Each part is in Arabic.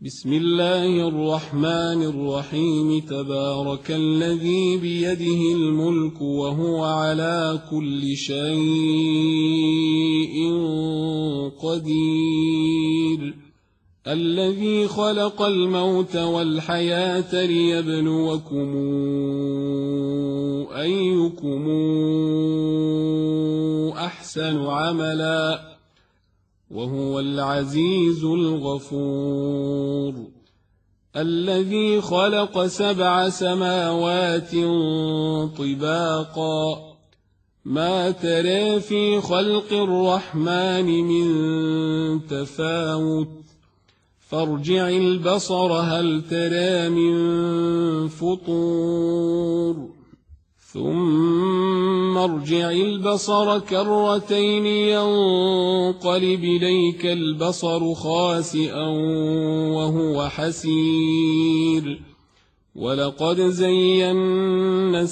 بسم الله الرحمن الرحيم. تبارك الذي بيده الملك وهو على كل شيء قدير. الذي خلق الموت والحياة ليبلوكم أيكم أحسن عملا وهو العزيز الغفور. الذي خلق 7 سماوات طباقا ما ترى في خلق الرحمن من تفاوت فارجع البصر هل ترى من فطور ثم ارجع البصر كرتين ينقلب إليك البصر خاسئا وهو حسير. ولقد زينا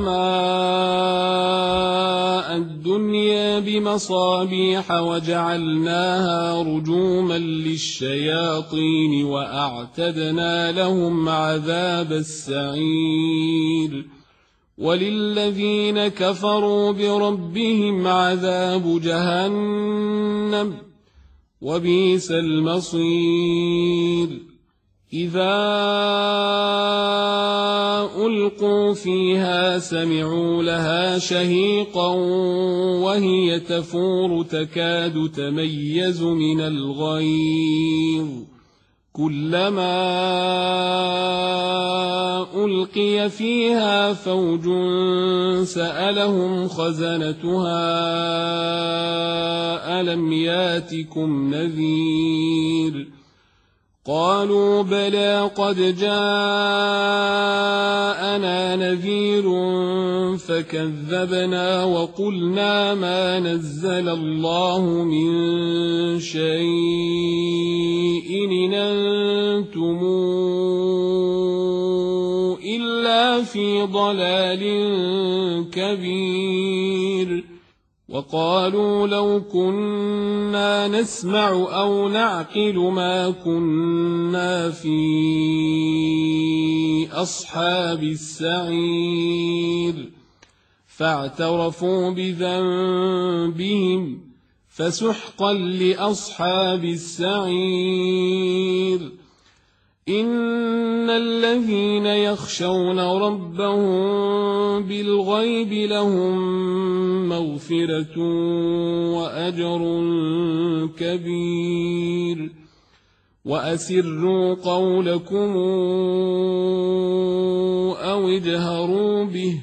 السماء الدنيا بمصابيح وجعلناها رجوما للشياطين وأعتدنا لهم عذاب السعير. وللذين كفروا بربهم عذاب جهنم وبئس المصير. إذا ألقوا فيها سمعوا لها شهيقا وهي تفور تكاد تميز من الغيظ. كلما ألقي فيها فوج سألهم خزنتها ألم ياتكم نذير. قالوا بلى قد جاءنا نذير فكذبنا وقلنا ما نزل الله من شيء إن أنتم إلا في ضلال كبير. وقالوا لو كنا نسمع أو نعقل ما كنا في أصحاب السعير. فاعترفوا بذنبهم فسحقا لأصحاب السعير. إن الذين يخشون ربهم بالغيب لهم مغفرة وأجر كبير. وأسروا قولكم أو اجهروا به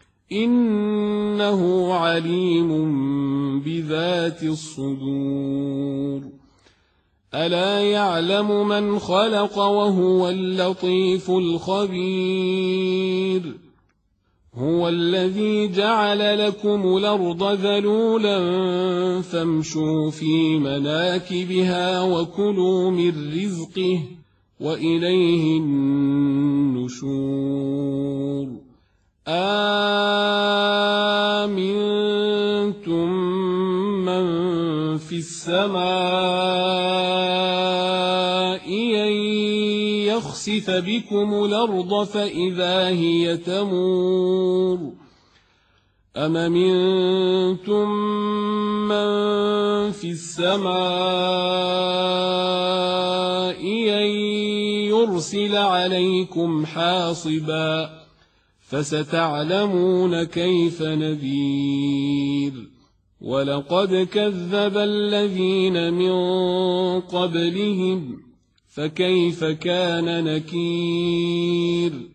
إنه عليم بذات الصدور. ألا يعلم من خلق وهو اللطيف الخبير. هو الذي جعل لكم الأرض ذلولا فامشوا في مناكبها وكلوا من رزقه وإليه النشور. أأمنتم من في السماء أن يخسف بكم الأرض فإذا هي تمور. أم أمنتم من في السماء أن يرسل عليكم حاصبا فستعلمون كيف نذير. ولقد كذب الذين من قبلهم فكيف كان نكير.